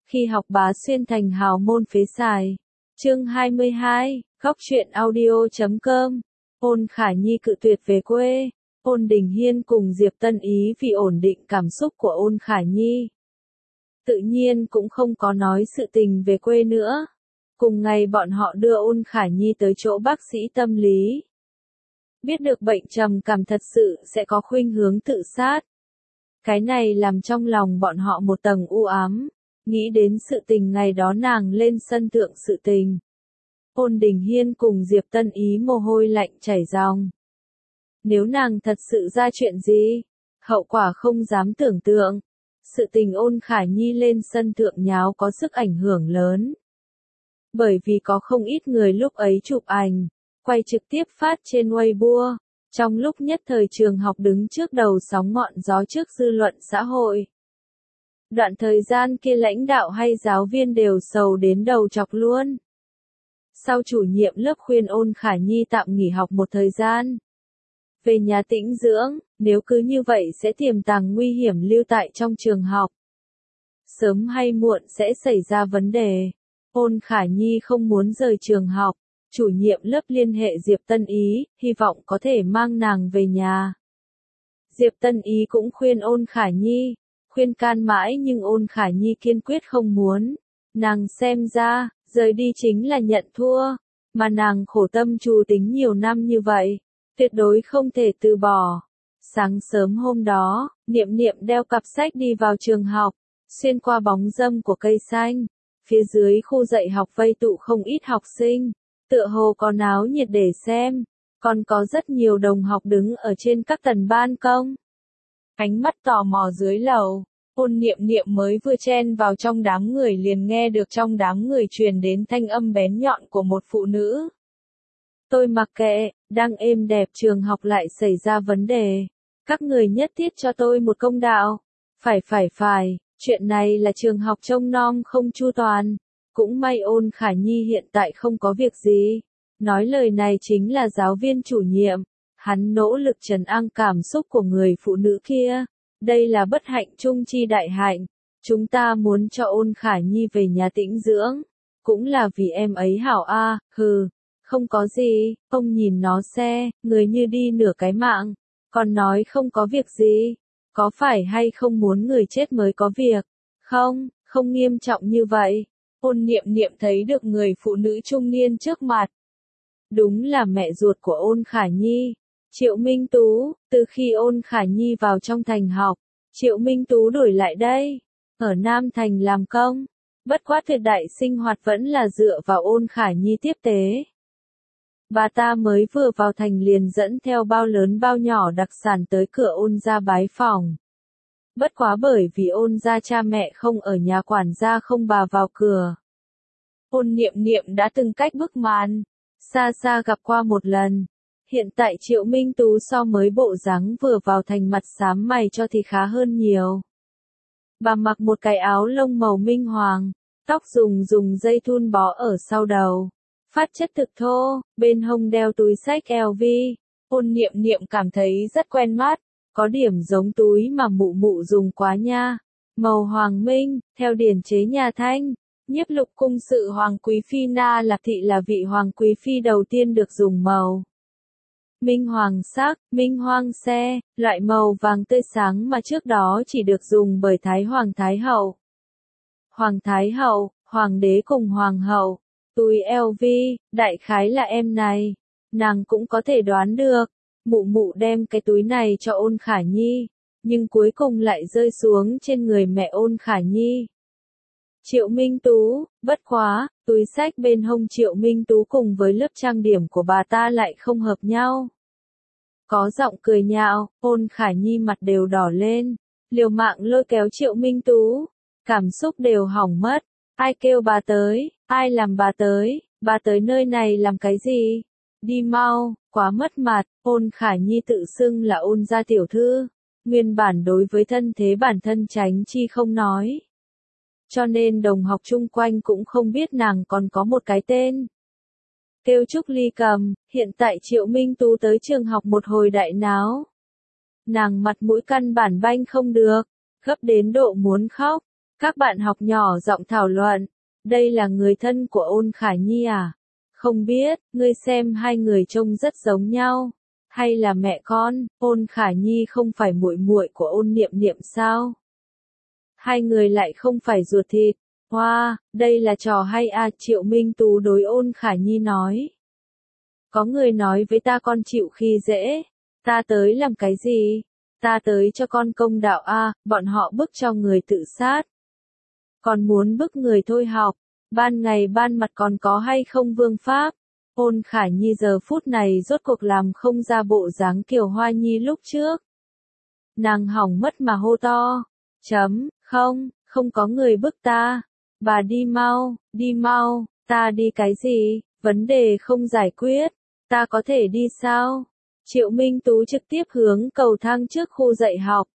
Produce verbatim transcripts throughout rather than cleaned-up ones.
Khi học bá xuyên thành hào môn phế xài. Chương hai mươi hai, góc truyện audio chấm com. Ôn Khả Nhi cự tuyệt về quê. Ôn Đình Hiên cùng Diệp Tân Ý vì ổn định cảm xúc của Ôn Khả Nhi, tự nhiên cũng không có nói sự tình về quê nữa. Cùng ngày bọn họ đưa Ôn Khả Nhi tới chỗ bác sĩ tâm lý. Biết được bệnh trầm cảm thật sự sẽ có khuynh hướng tự sát. Cái này làm trong lòng bọn họ một tầng u ám. Nghĩ đến sự tình ngày đó nàng lên sân thượng sự tình. Ôn Đình Hiên cùng Diệp Tân Ý mồ hôi lạnh chảy ròng. Nếu nàng thật sự ra chuyện gì, hậu quả không dám tưởng tượng. Sự tình Ôn Khả Nhi lên sân thượng nháo có sức ảnh hưởng lớn. Bởi vì có không ít người lúc ấy chụp ảnh, quay trực tiếp phát trên Weibo. Trong lúc nhất thời trường học đứng trước đầu sóng ngọn gió trước dư luận xã hội. Đoạn thời gian kia lãnh đạo hay giáo viên đều sầu đến đầu chọc luôn. Sau chủ nhiệm lớp khuyên Ôn Khả Nhi tạm nghỉ học một thời gian. Về nhà tĩnh dưỡng, nếu cứ như vậy sẽ tiềm tàng nguy hiểm lưu tại trong trường học. Sớm hay muộn sẽ xảy ra vấn đề. Ôn Khả Nhi không muốn rời trường học. Chủ nhiệm lớp liên hệ Diệp Tân Ý, hy vọng có thể mang nàng về nhà. Diệp Tân Ý cũng khuyên Ôn Khả Nhi. Khuyên can mãi nhưng Ôn Khả Nhi kiên quyết không muốn. Nàng xem ra, rời đi chính là nhận thua. Mà nàng khổ tâm trù tính nhiều năm như vậy, tuyệt đối không thể từ bỏ. Sáng sớm hôm đó, Niệm Niệm đeo cặp sách đi vào trường học, xuyên qua bóng râm của cây xanh. Phía dưới khu dạy học vây tụ không ít học sinh, tựa hồ có náo nhiệt để xem. Còn có rất nhiều đồng học đứng ở trên các tầng ban công. Ánh mắt tò mò dưới lầu, Ôn Niệm Niệm mới vừa chen vào trong đám người liền nghe được trong đám người truyền đến thanh âm bén nhọn của một phụ nữ. Tôi mặc kệ, đang êm đẹp trường học lại xảy ra vấn đề. Các người nhất thiết cho tôi một công đạo. Phải phải phải, chuyện này là trường học trông nom không chu toàn. Cũng may Ôn Khả Nhi hiện tại không có việc gì. Nói lời này chính là giáo viên chủ nhiệm. Hắn nỗ lực trấn an cảm xúc của người phụ nữ kia. Đây là bất hạnh chung chi đại hạnh. Chúng ta muốn cho Ôn Khả Nhi về nhà tĩnh dưỡng. Cũng là vì em ấy hảo a, à, hừ. Không có gì, ông nhìn nó xe, người như đi nửa cái mạng. Còn nói không có việc gì. Có phải hay không muốn người chết mới có việc? Không, không nghiêm trọng như vậy. Ôn Niệm Niệm thấy được người phụ nữ trung niên trước mặt. Đúng là mẹ ruột của Ôn Khả Nhi. Triệu Minh Tú, từ khi Ôn Khả Nhi vào trong thành học, Triệu Minh Tú đổi lại đây, ở Nam Thành làm công. Bất quá tuyệt đại sinh hoạt vẫn là dựa vào Ôn Khả Nhi tiếp tế. Bà ta mới vừa vào thành liền dẫn theo bao lớn bao nhỏ đặc sản tới cửa Ôn gia bái phỏng. Bất quá bởi vì Ôn gia cha mẹ không ở nhà quản gia không bà vào cửa. Ôn Niệm Niệm đã từng cách bức màn, xa xa gặp qua một lần. Hiện tại Triệu Minh Tú so mới bộ dáng vừa vào thành mặt xám mày cho thì khá hơn nhiều. Bà mặc một cái áo lông màu minh hoàng, tóc dùng dùng dây thun bó ở sau đầu. Phát chất thực thô, bên hông đeo túi xách eo vi. Ôn Niệm Niệm cảm thấy rất quen mắt, có điểm giống túi mà mụ mụ dùng quá nha. Màu hoàng minh, theo điển chế nhà Thanh. Nhiếp Lục cung sự Hoàng Quý Phi Na Lạc Thị là vị Hoàng Quý Phi đầu tiên được dùng màu minh hoàng sắc, minh hoang xe, loại màu vàng tươi sáng mà trước đó chỉ được dùng bởi Thái Hoàng Thái Hậu. Hoàng Thái Hậu, Hoàng đế cùng Hoàng hậu, túi eo vi, đại khái là em này. Nàng cũng có thể đoán được, mụ mụ đem cái túi này cho Ôn Khả Nhi, nhưng cuối cùng lại rơi xuống trên người mẹ Ôn Khả Nhi. Triệu Minh Tú, bất quá, túi xách bên hông Triệu Minh Tú cùng với lớp trang điểm của bà ta lại không hợp nhau. Có giọng cười nhạo, Ôn Khả Nhi mặt đều đỏ lên, liều mạng lôi kéo Triệu Minh Tú, cảm xúc đều hỏng mất. Ai kêu bà tới, ai làm bà tới, bà tới nơi này làm cái gì? Đi mau, quá mất mặt. Ôn Khả Nhi tự xưng là Ôn gia tiểu thư, nguyên bản đối với thân thế bản thân tránh chi không nói. Cho nên đồng học chung quanh cũng không biết nàng còn có một cái tên. Kêu Trúc Ly Cầm, hiện tại Triệu Minh Tú tới trường học một hồi đại náo. Nàng mặt mũi căn bản banh không được, gấp đến độ muốn khóc. Các bạn học nhỏ giọng thảo luận. Đây là người thân của Ôn Khả Nhi à? Không biết, ngươi xem hai người trông rất giống nhau. Hay là mẹ con, Ôn Khả Nhi không phải muội muội của Ôn Niệm Niệm sao? Hai người lại không phải ruột thịt. Hoa, wow, đây là trò hay à, Triệu Minh Tú đối Ôn Khả Nhi nói. Có người nói với ta con chịu khi dễ. Ta tới làm cái gì? Ta tới cho con công đạo a, à, bọn họ bức cho người tự sát. Còn muốn bức người thôi học. Ban ngày ban mặt còn có hay không vương pháp? Ôn Khả Nhi giờ phút này rốt cuộc làm không ra bộ dáng Kiều Hoa Nhi lúc trước. Nàng hỏng mất mà hô to. Chấm, không, không có người bức ta. Bà đi mau, đi mau, ta đi cái gì, vấn đề không giải quyết. Ta có thể đi sao? Triệu Minh Tú trực tiếp hướng cầu thang trước khu dạy học.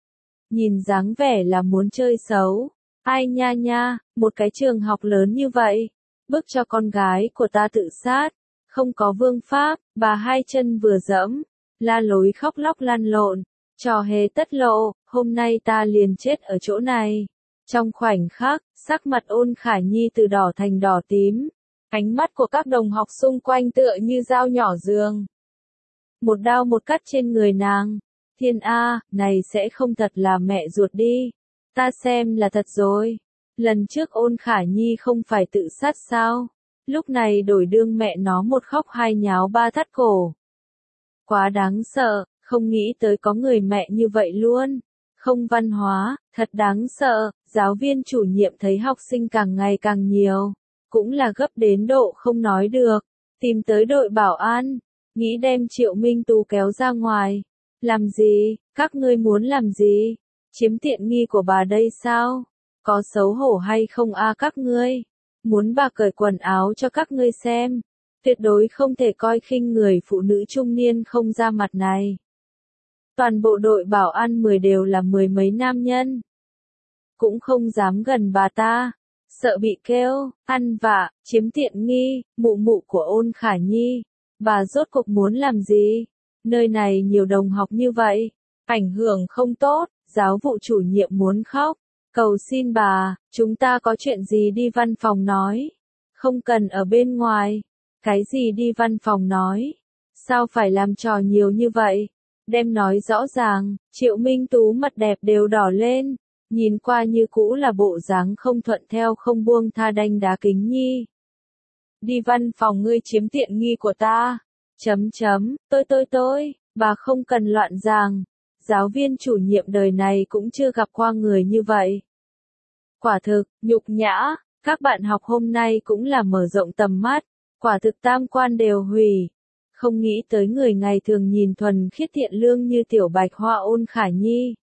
Nhìn dáng vẻ là muốn chơi xấu. Ai nha nha, một cái trường học lớn như vậy. Bức cho con gái của ta tự sát. Không có vương pháp, bà hai chân vừa dẫm. La lối khóc lóc lăn lộn. Trò hề tất lộ, hôm nay ta liền chết ở chỗ này. Trong khoảnh khắc, sắc mặt Ôn Khả Nhi từ đỏ thành đỏ tím. Ánh mắt của các đồng học xung quanh tựa như dao nhỏ giường. Một đao một cắt trên người nàng. Thiên A, này sẽ không thật là mẹ ruột đi. Ta xem là thật rồi. Lần trước Ôn Khả Nhi không phải tự sát sao? Lúc này đổi đương mẹ nó một khóc hai nháo ba thắt cổ. Quá đáng sợ, không nghĩ tới có người mẹ như vậy luôn. Không văn hóa, thật đáng sợ. Giáo viên chủ nhiệm thấy học sinh càng ngày càng nhiều. Cũng là gấp đến độ không nói được. Tìm tới đội bảo an. Nghĩ đem Triệu Minh Tú kéo ra ngoài. Làm gì? Các ngươi muốn làm gì? Chiếm tiện nghi của bà đây sao? Có xấu hổ hay không a à các ngươi? Muốn bà cởi quần áo cho các ngươi xem. Tuyệt đối không thể coi khinh người phụ nữ trung niên không ra mặt này. Toàn bộ đội bảo an mười đều là mười mấy nam nhân. Cũng không dám gần bà ta. Sợ bị kêu, ăn vạ, chiếm tiện nghi, mụ mụ của Ôn Khả Nhi. Bà rốt cuộc muốn làm gì? Nơi này nhiều đồng học như vậy. Ảnh hưởng không tốt, giáo vụ chủ nhiệm muốn khóc. Cầu xin bà, chúng ta có chuyện gì đi văn phòng nói. Không cần ở bên ngoài. Cái gì đi văn phòng nói? Sao phải làm trò nhiều như vậy? Đem nói rõ ràng, Triệu Minh Tú mặt đẹp đều đỏ lên. Nhìn qua như cũ là bộ dáng không thuận theo không buông tha đanh đá kính nhi. Đi văn phòng ngươi chiếm tiện nghi của ta. Chấm chấm, tôi tôi tôi, bà không cần loạn giảng. Giáo viên chủ nhiệm đời này cũng chưa gặp qua người như vậy. Quả thực, nhục nhã, các bạn học hôm nay cũng là mở rộng tầm mắt. Quả thực tam quan đều hủy. Không nghĩ tới người ngày thường nhìn thuần khiết thiện lương như tiểu bạch hoa Ôn Khả Nhi.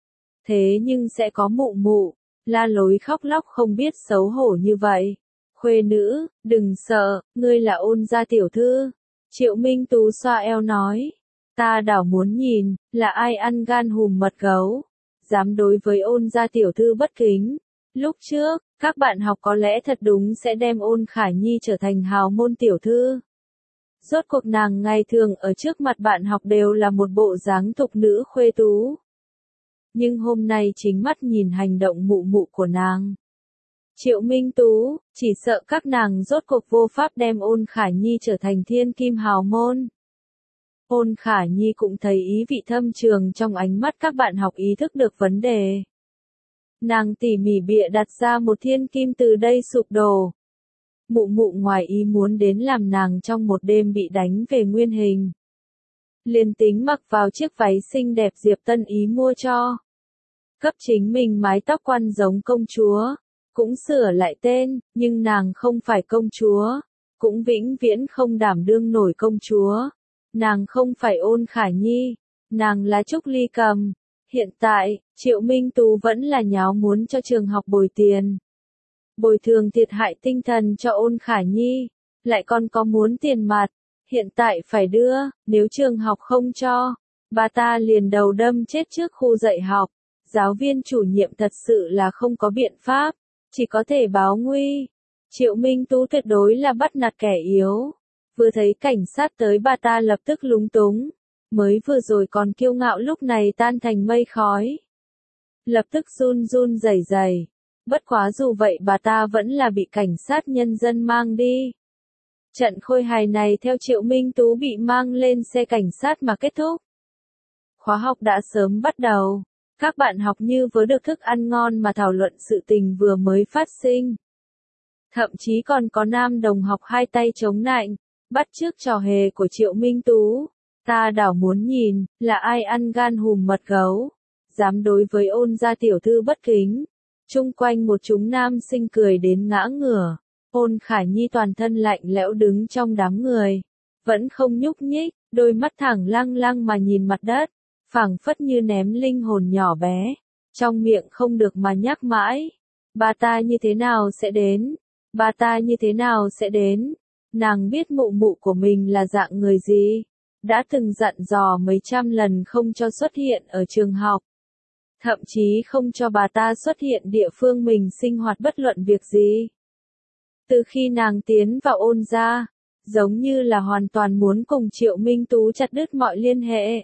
Thế nhưng sẽ có mụ mụ, la lối khóc lóc không biết xấu hổ như vậy. Khuê nữ, đừng sợ, ngươi là Ôn gia tiểu thư. Triệu Minh Tú xoa eo nói. Ta đảo muốn nhìn, là ai ăn gan hùm mật gấu. Dám đối với Ôn gia tiểu thư bất kính. Lúc trước, các bạn học có lẽ thật đúng sẽ đem Ôn Khả Nhi trở thành hào môn tiểu thư. Rốt cuộc nàng ngày thường ở trước mặt bạn học đều là một bộ dáng thục nữ khuê tú. Nhưng hôm nay chính mắt nhìn hành động mụ mụ của nàng. Triệu Minh Tú, chỉ sợ các nàng rốt cuộc vô pháp đem Ôn Khả Nhi trở thành thiên kim hào môn. Ôn Khả Nhi cũng thấy ý vị thâm trường trong ánh mắt các bạn học ý thức được vấn đề. Nàng tỉ mỉ bịa đặt ra một thiên kim từ đây sụp đổ. Mụ mụ ngoài ý muốn đến làm nàng trong một đêm bị đánh về nguyên hình. Liền tính mặc vào chiếc váy xinh đẹp Diệp Tân Ý mua cho. Cấp chính mình mái tóc quăn giống công chúa. Cũng sửa lại tên, nhưng nàng không phải công chúa. Cũng vĩnh viễn không đảm đương nổi công chúa. Nàng không phải Ôn Khả Nhi. Nàng là Trúc Ly Cầm. Hiện tại, Triệu Minh Tú vẫn là nháo muốn cho trường học bồi tiền. Bồi thường thiệt hại tinh thần cho Ôn Khả Nhi. Lại còn có muốn tiền mặt. Hiện tại phải đưa, nếu trường học không cho. Bà ta liền đầu đâm chết trước khu dạy học. Giáo viên chủ nhiệm thật sự là không có biện pháp. Chỉ có thể báo nguy. Triệu Minh Tú tuyệt đối là bắt nạt kẻ yếu. Vừa thấy cảnh sát tới bà ta lập tức lúng túng. Mới vừa rồi còn kiêu ngạo lúc này tan thành mây khói. Lập tức run run rẩy rẩy. Bất quá dù vậy bà ta vẫn là bị cảnh sát nhân dân mang đi. Trận khôi hài này theo Triệu Minh Tú bị mang lên xe cảnh sát mà kết thúc. Khóa học đã sớm bắt đầu. Các bạn học như vớ được thức ăn ngon mà thảo luận sự tình vừa mới phát sinh. Thậm chí còn có nam đồng học hai tay chống nạnh, bắt chước trò hề của Triệu Minh Tú. Ta đảo muốn nhìn, là ai ăn gan hùm mật gấu, dám đối với Ôn gia tiểu thư bất kính. Chung quanh một chúng nam sinh cười đến ngã ngửa. Ôn Khả Nhi toàn thân lạnh lẽo đứng trong đám người, vẫn không nhúc nhích, đôi mắt thẳng lăng lăng mà nhìn mặt đất, phảng phất như ném linh hồn nhỏ bé, trong miệng không được mà nhắc mãi. Bà ta như thế nào sẽ đến? Bà ta như thế nào sẽ đến? Nàng biết mụ mụ của mình là dạng người gì, đã từng dặn dò mấy trăm lần không cho xuất hiện ở trường học. Thậm chí không cho bà ta xuất hiện địa phương mình sinh hoạt bất luận việc gì. Từ khi nàng tiến vào Ôn gia, giống như là hoàn toàn muốn cùng Triệu Minh Tú chặt đứt mọi liên hệ.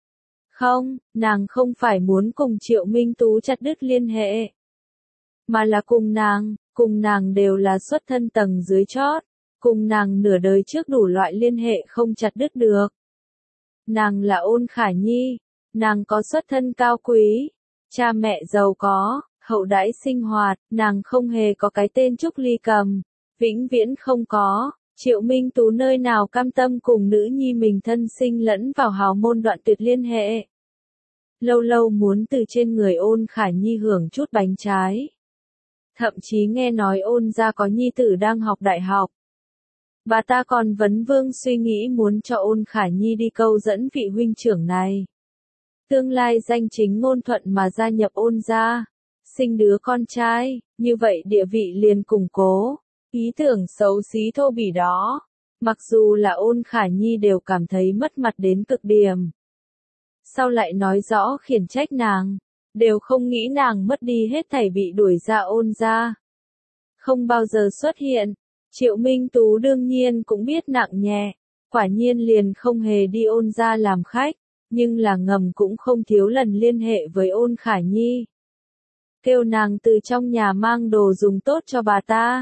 Không, nàng không phải muốn cùng Triệu Minh Tú chặt đứt liên hệ, mà là cùng nàng, cùng nàng đều là xuất thân tầng dưới chót, cùng nàng nửa đời trước đủ loại liên hệ không chặt đứt được. Nàng là Ôn Khả Nhi, nàng có xuất thân cao quý, cha mẹ giàu có, hậu đãi sinh hoạt, nàng không hề có cái tên Trúc Ly Cầm, vĩnh viễn không có. Triệu Minh Tú nơi nào cam tâm cùng nữ nhi mình thân sinh lẫn vào hào môn đoạn tuyệt liên hệ. Lâu lâu muốn từ trên người Ôn Khả Nhi hưởng chút bánh trái. Thậm chí nghe nói Ôn gia có nhi tử đang học đại học. Bà ta còn vấn vương suy nghĩ muốn cho Ôn Khả Nhi đi câu dẫn vị huynh trưởng này. Tương lai danh chính ngôn thuận mà gia nhập Ôn gia, sinh đứa con trai, như vậy địa vị liền củng cố. Ý tưởng xấu xí thô bỉ đó, mặc dù là Ôn Khả Nhi đều cảm thấy mất mặt đến cực điểm. Sau lại nói rõ khiển trách nàng, đều không nghĩ nàng mất đi hết thảy bị đuổi ra Ôn gia. Không bao giờ xuất hiện, Triệu Minh Tú đương nhiên cũng biết nặng nhẹ, quả nhiên liền không hề đi Ôn gia làm khách, nhưng là ngầm cũng không thiếu lần liên hệ với Ôn Khả Nhi. Kêu nàng từ trong nhà mang đồ dùng tốt cho bà ta.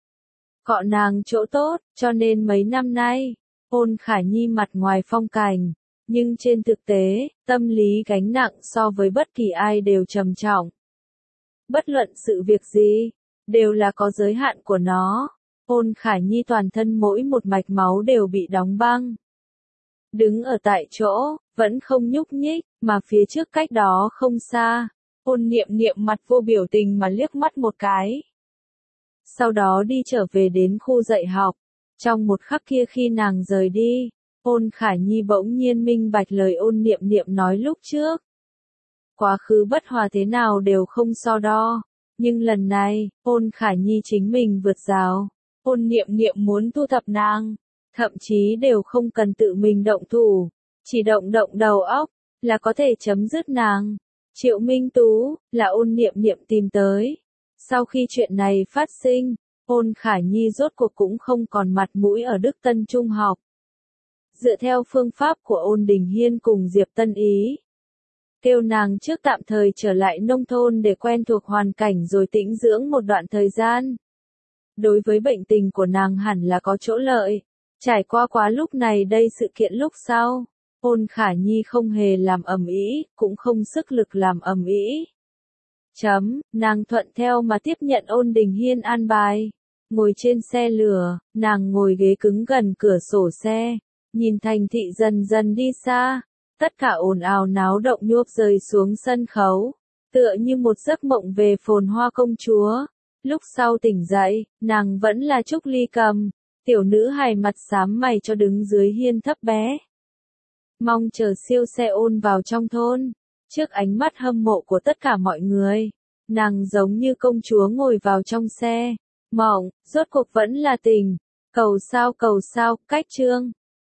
Cọ nàng chỗ tốt, cho nên mấy năm nay, Ôn Khả Nhi mặt ngoài phong cảnh, nhưng trên thực tế, tâm lý gánh nặng so với bất kỳ ai đều trầm trọng. Bất luận sự việc gì, đều là có giới hạn của nó. Ôn Khả Nhi toàn thân mỗi một mạch máu đều bị đóng băng. Đứng ở tại chỗ, vẫn không nhúc nhích, mà phía trước cách đó không xa, Ôn Niệm Niệm mặt vô biểu tình mà liếc mắt một cái. Sau đó đi trở về đến khu dạy học. Trong một khắc kia khi nàng rời đi, Ôn Khả Nhi bỗng nhiên minh bạch lời Ôn Niệm Niệm nói lúc trước. Quá khứ bất hòa thế nào đều không so đo, nhưng lần này, Ôn Khả Nhi chính mình vượt rào. Ôn Niệm Niệm muốn thu thập nàng, thậm chí đều không cần tự mình động thủ, chỉ động động đầu óc, là có thể chấm dứt nàng. Triệu Minh Tú, là Ôn Niệm Niệm tìm tới. Sau khi chuyện này phát sinh, Ôn Khả Nhi rốt cuộc cũng không còn mặt mũi ở Đức Tân Trung học. Dựa theo phương pháp của Ôn Đình Hiên cùng Diệp Tân Ý, kêu nàng trước tạm thời trở lại nông thôn để quen thuộc hoàn cảnh rồi tĩnh dưỡng một đoạn thời gian. Đối với bệnh tình của nàng hẳn là có chỗ lợi. Trải qua quá lúc này đây sự kiện lúc sau, Ôn Khả Nhi không hề làm ầm ĩ, cũng không sức lực làm ầm ĩ. Chấm, nàng thuận theo mà tiếp nhận Ôn Đình Hiên an bài. Ngồi trên xe lửa, nàng ngồi ghế cứng gần cửa sổ xe, nhìn thành thị dần dần đi xa, tất cả ồn ào náo động nhuộp rơi xuống sân khấu, tựa như một giấc mộng về phồn hoa công chúa. Lúc sau tỉnh dậy, nàng vẫn là Trúc Ly Cầm, tiểu nữ hài mặt xám mày cho đứng dưới hiên thấp bé. Mong chờ siêu xe ôn vào trong thôn, trước ánh mắt hâm mộ của tất cả mọi người, nàng giống như công chúa ngồi vào trong xe. Mộng, rốt cuộc vẫn là tình. Cầu sao cầu sao, cách chương.